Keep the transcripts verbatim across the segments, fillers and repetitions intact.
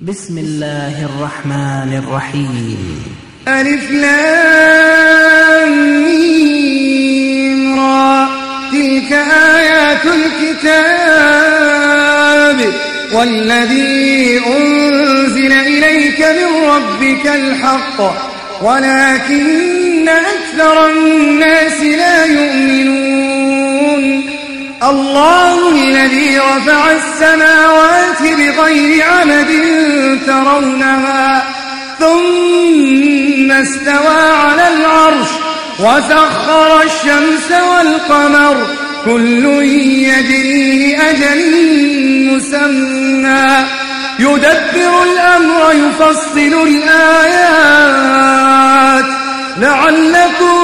بسم الله الرحمن الرحيم. ألف لام ميم را، تلك آيات الكتاب والذي أنزل إليك من ربك الحق ولكن أكثر الناس لا يؤمنون. الله الذي رفع السماوات بغير عمد ترونها ثم استوى على العرش وسخر الشمس والقمر كل يجري لأجل مسمى يدبر الأمر يفصل الآيات لعلكم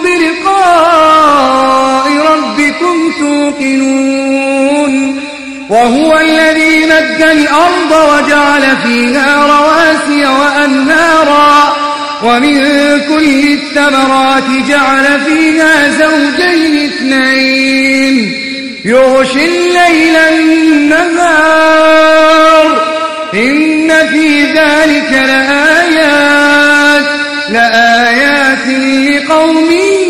بلقاء ربكم توقنون. وهو الذي مد الأرض وجعل فيها رواسي وأنهارا ومن كل الثمرات جعل فيها زوجين اثنين يغشي الليل النهار إن في ذلك لآيات لآيات لقوم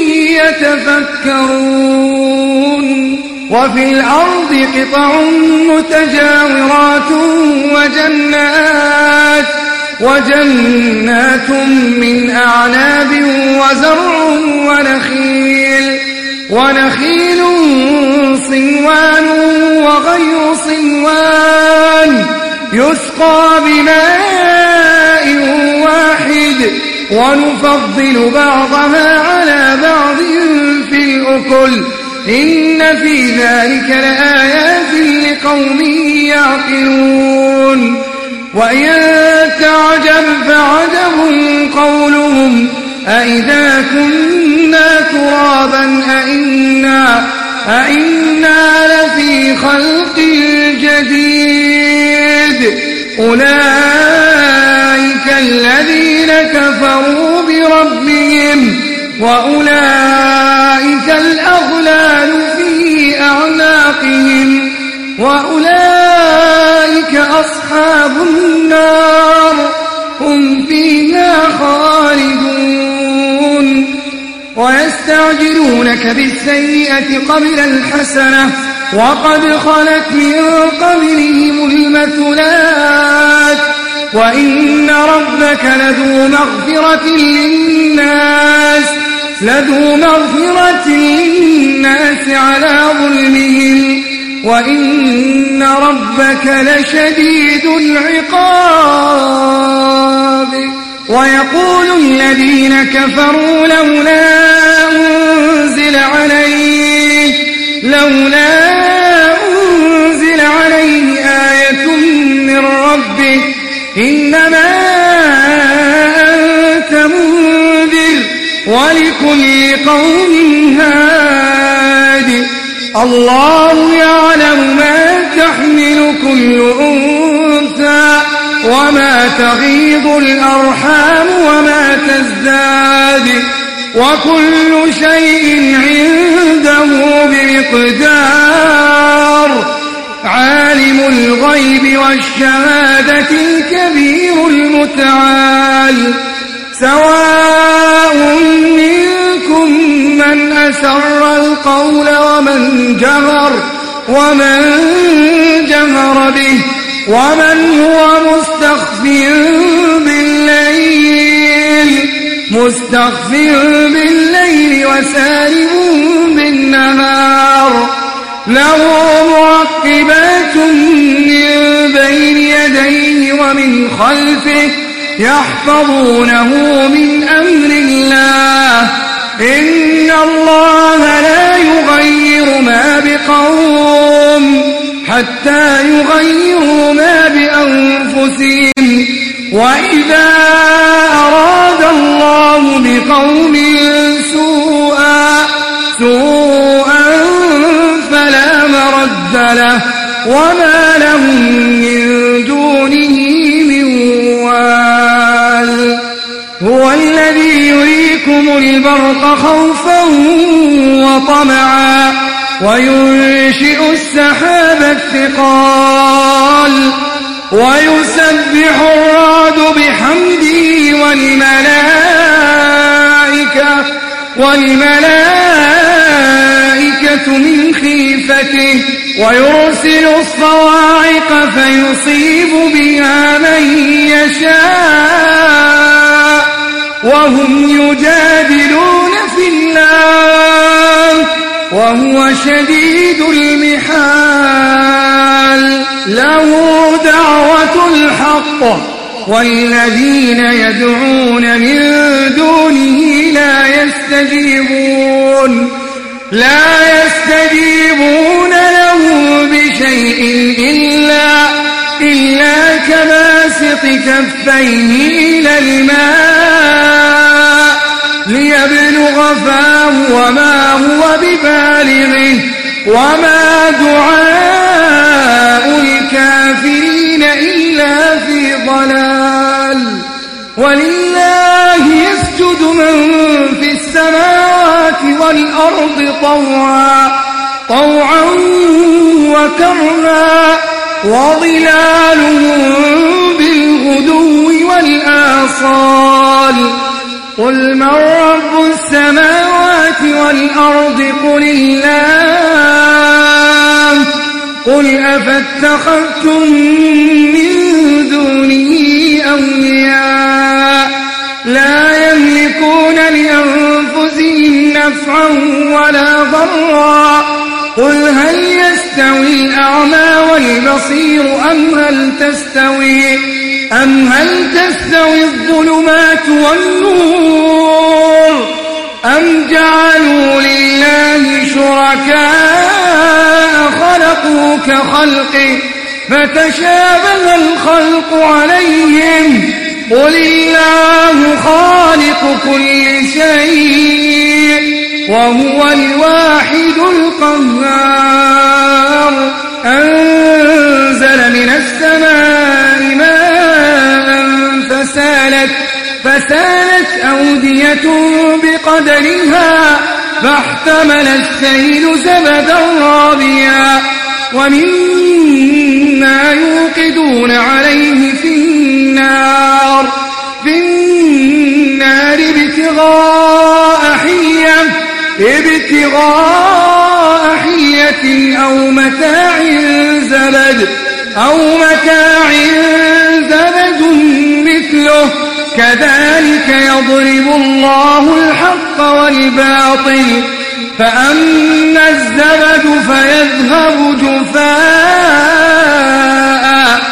يتفكرون. وفي الأرض قطع متجاورات وجنات وجنات من أعناب وزرع ونخيل ونخيل صنوان وغير صنوان يسقى بماء واحد ونفضل بعضها على بعض في الأكل إن في ذلك لآيات لقوم يعقلون. وإن تعجب فعجب قولهم أئذا كنا ترابا أئنا, أئنا لفي خلق جديد أولئك الذين كفروا بربهم وأولئك الأغلال في أعناقهم وأولئك أصحاب النار هم فيها خالدون. ويستعجلونك بالسيئة قبل الحسنة وقد خلت من قبلهم المثلات وإن ربك لذو مغفرة للناس لذو مغفرة للناس على ظلمهم وإن ربك لشديد العقاب. ويقول الذين كفروا لولا أنزل عليه لولا أنزل عليه آية من ربه إنما أنت منذر ولكل قوم هاد الله يعلم ما تحمل كل أنثى وما تغيض الأرحام وما تزداد وكل شيء عنده بمقدار. عالم الغيب والشهادة الكبير المتعال سواء منكم من أسر القول ومن جهر ومن جهر به ومن هو مستخف بالليل مستخف بالليل وسارب بالنهار له معقبات من بين يديه ومن خلفه يحفظونه من أمر الله إن الله لا يغير ما بقوم حتى يغيروا ما بأنفسهم وإذا أراد الله بقوم سوءا سوءا فلا مرد له وما لهم من دونه من وال. هو الذي يريكم البرق خوفا وطمعا وينشئ السحاب الثقال ويسبح الرعد بحمده والملائكة والملائكة من خيفته ويرسل الصواعق فيصيب بها من يشاء وهم يجادلون في الله وهو شديد المحال له دعوة الحق والذين يدعون من دونه لا يستجيبون لا يستجيبون له بشيء إلا إلا كباسط كفيه إلى الماء ليبلغ فاه وما هو ببالغه وما دعاء الكافرين إلا في ضلال ولله يسجد من في السماوات والأرض طوعا طوعا وكرها وظلالهم بالغدو والآصال قل من رب السماوات والأرض قل الله قل أفاتخذتم من دونه أولياء لا يملكون لأنفسهم نفعا ولا ضرا قل هل يستوي الأعمى والبصير أم هل تستوي أم هل تستوي الظلمات والنور أم جعلوا لله شركاء خلقوا كخلقه فتشابه الخلق عليهم قل الله خالق كل شيء وهو الواحد القهار أنزل من السماء ماء فسالت فسالت أودية بقدرها فاحتمل السيل زبدا رابيا ومما يوقدون عليه في النار في النار ابتغاء حية ابتغاء حية أو متاع زبد أو متاع زبد مثله كذلك يضرب الله الحق والباطل فأما الزبد فيذهب جفاء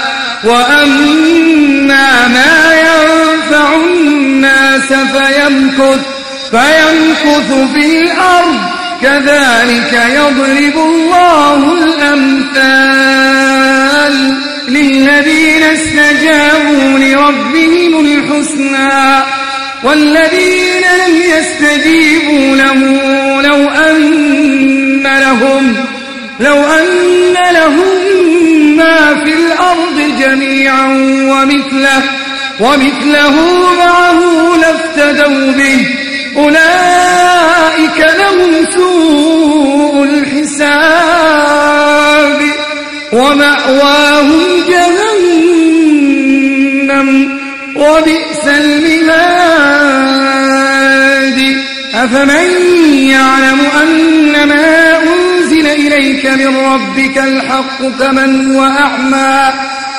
وأما ما ينفع الناس فيمكث فيمكث في الأرض كذلك يضرب الله الأمثال للذين استجابوا لربهم الحسنى والذين لم يستجيبوا له لو أن لهم لو أن لهم ما في الأرض جميعا ومثله ومثله معه لافتدوا به أولئك لهم سوء الحساب ومأواهم جهنم وبئس المهاد أفمن يعلم أن ما أنزل إليك من ربك الحق كمن هو أعمى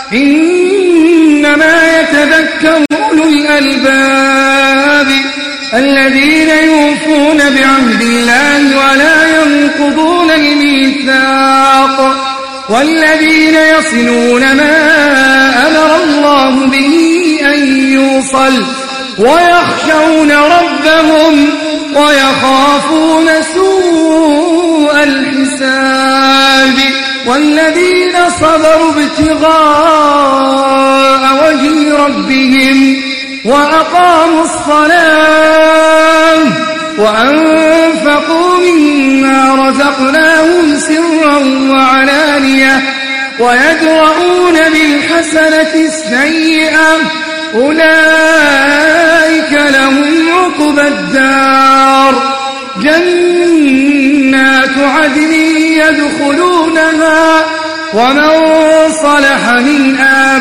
إنما يتذكر أولو الألباب الذين يوفون بعهد الله ولا ينقضون الميثاق والذين يصلون ما أمر الله به أن يوصل ويخشون ربهم ويخافون سوء الحساب والذين صبروا ابتغاء وجه ربهم وأقاموا الصلاة وأنفقوا مما رزقناهم سرا وعلانية ويدرؤون بالحسنة السيئة أولئك لهم عقبى الدار جنات عدن يدخلونها ومن صلح من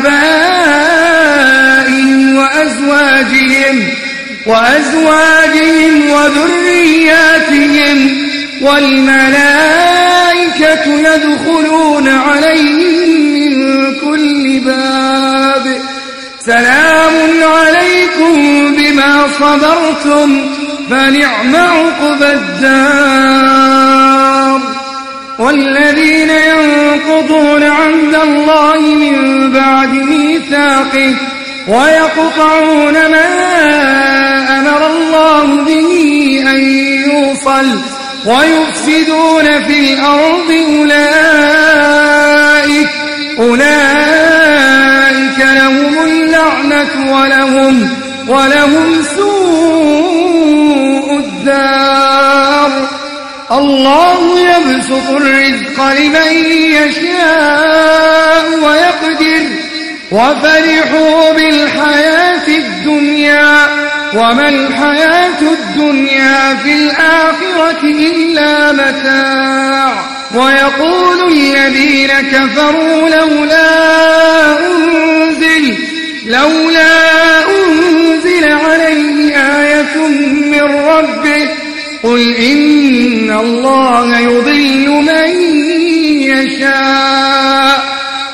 آبائهم وأزواجهم وأزواجهم وذرياتهم والملائكة يدخلون عليهم من كل باب سلام عليكم بما صبرتم فنعم عقبى الدار. والذين ينقضون عهد الله من بعد ميثاقه ويقطعون ما أمر الله به أن يوصل ويفسدون في الأرض أولئك أولئك لهم اللعنة ولهم ولهم سوء الدار. الله يبسط الرزق لمن يشاء ويقدر وفرحوا بالحياة الدنيا وما الحياة الدنيا في الآخرة إلا متاع. ويقول الذين كفروا لولا أنزل لولا أنزل عليه آية من ربه قل إن الله يضل من يشاء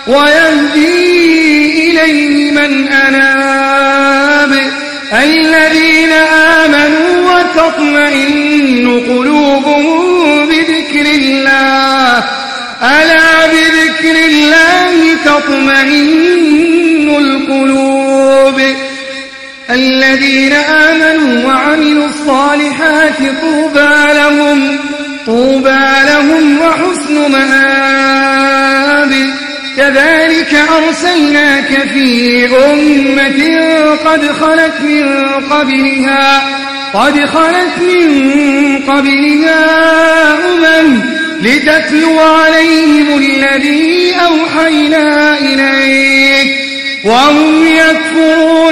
ويهدي إليه من أناب. الذين آمنوا وتطمئن قلوبهم بذكر الله ألا بذكر الله تطمئن القلوب. الذين آمنوا وعملوا الصالحات طوبى لهم طوبى لهم وحسن مآب. كذلك أرسلناك في أمة قد خلت من قبلها قد خلت من قبلها أمم لتتلو عليهم الذي أوحينا إليك وهم يكفرون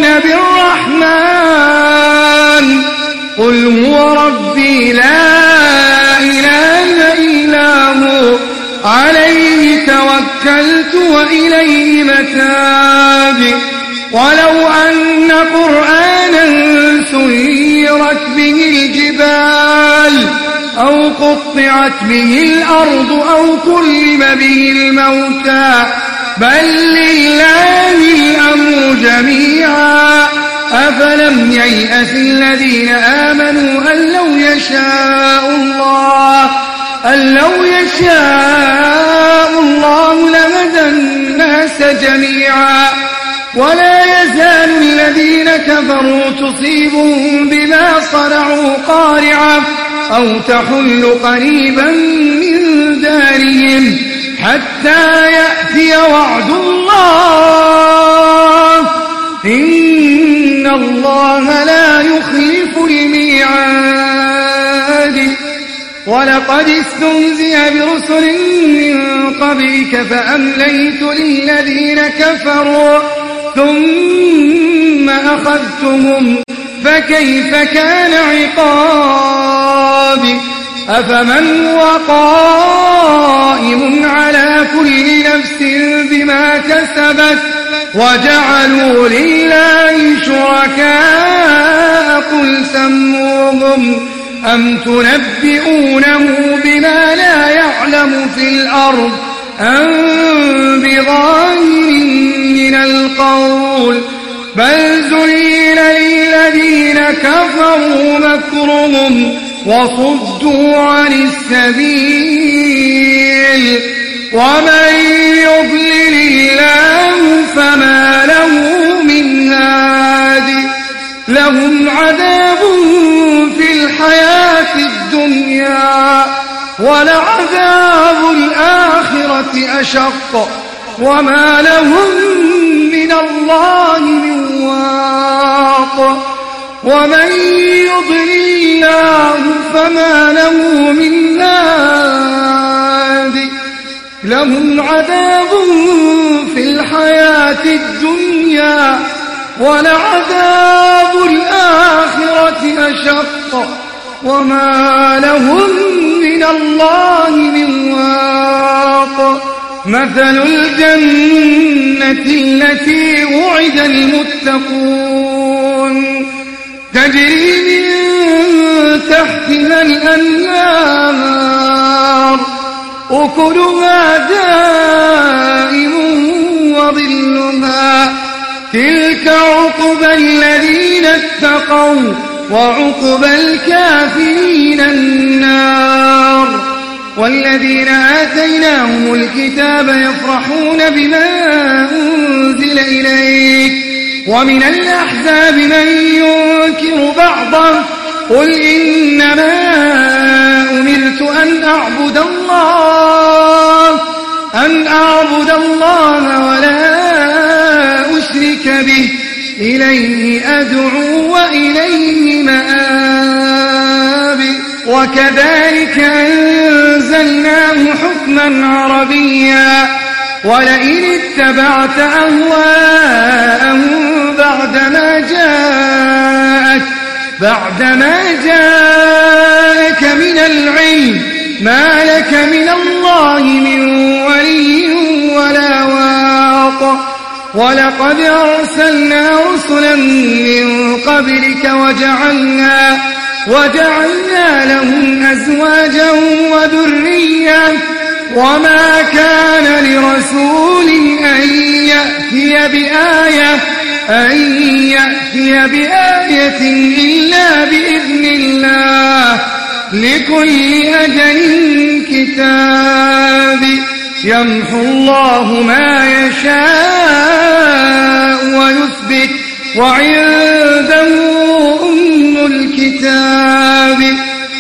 بالرحمن قل هو ربي لا إله إلا هو عليه توكلت وإليه متاب. ولو أن قرآنا سيرت به الجبال أو قطعت به الأرض أو كلم به الموتى بل لله الأمر جميعا أفلم ييأس الذين آمنوا أن لو يشاء الله أن لو يشاء الله لهدى الناس جميعا. ولا يزال الذين كفروا تصيبهم بما صنعوا قارعة أو تحل قريبا من دارهم حتى يأتي وعد الله إن الله لا يخلف الميعاد. ولقد استهزئ برسل من قبلك فأمليت للذين كفروا ثم أخذتهم فكيف كان عقاب. أفمن هو قائم على كل نفس بما كسبت وجعلوا لله شركاء قل سموهم أم تنبئونه بما لا يعلم في الأرض أم بظاهر من القول بل زين للذين كفروا مكرهم وصدوا عن السبيل ومن يضلل الله فما له من هاد. لهم عذاب في الحياة الدنيا ولعذاب الآخرة أشق وما لهم من الله من واق. ومن يضلل الله فما له من هاد. لهم عذاب في الحياة الدنيا ولعذاب الآخرة أشق وما لهم من الله من واق. مثل الجنة التي وعد المتقون تجري من تحتها الأنهار أكلها دائم وظلها تلك عقبى الذين اتقوا وعقبى الكافرين النار والذين آتيناهم الكتاب يفرحون بما أنزل إليك ومن الأحزاب من ينكر بعضه قل إنما أمرت أن أعبد الله أن أعبد الله ولا أشرك به إليه أدعو وإليه مآب وكذلك أنزلناه حكما عربيا ولئن اتبعت أهواءهم بعدما جاءك بعدما جاءك من العلم ما لك من الله من ولي ولا واق ولقد أرسلنا رسلا من قبلك وجعلنا وجعلنا لهم أزواجا وذرية وما كان لرسول أن يأتي بآية أن يأتي بآية إلا بإذن الله لكل أجل كتاب يمحو الله ما يشاء ويثبت وعنده أم الكتاب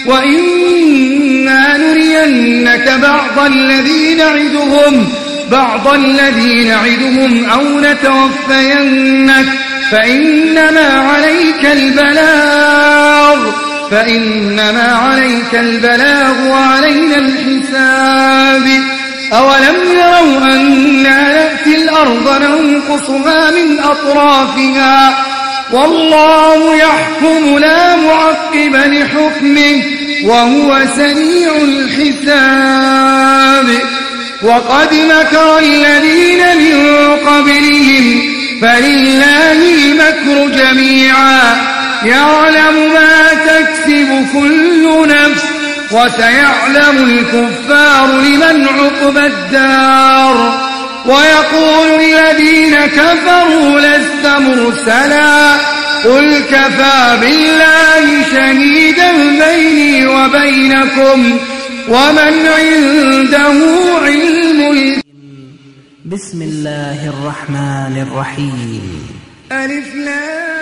وإنا نرينك بعض الذي نعدهم بعض الذي نعدهم أو نتوفينك فإنما عليك البلاغ فإنما عليك البلاغ وعلينا الحساب أولم يروا أنا نأتي الأرض ننقصها من أطرافها والله يحكم لا معقب لحكمه وهو سريع الحساب وقد مكر الذين من قبلهم فلله المكر جميعا يعلم ما تكسب كل نفس وسيعلم الكفار لمن عقبى الدار ويقول الذين كفروا لست مرسلا قل كفى بالله شهيدا بيني وبينكم ومن عنده علم. بسم الله الرحمن الرحيم. ألف لام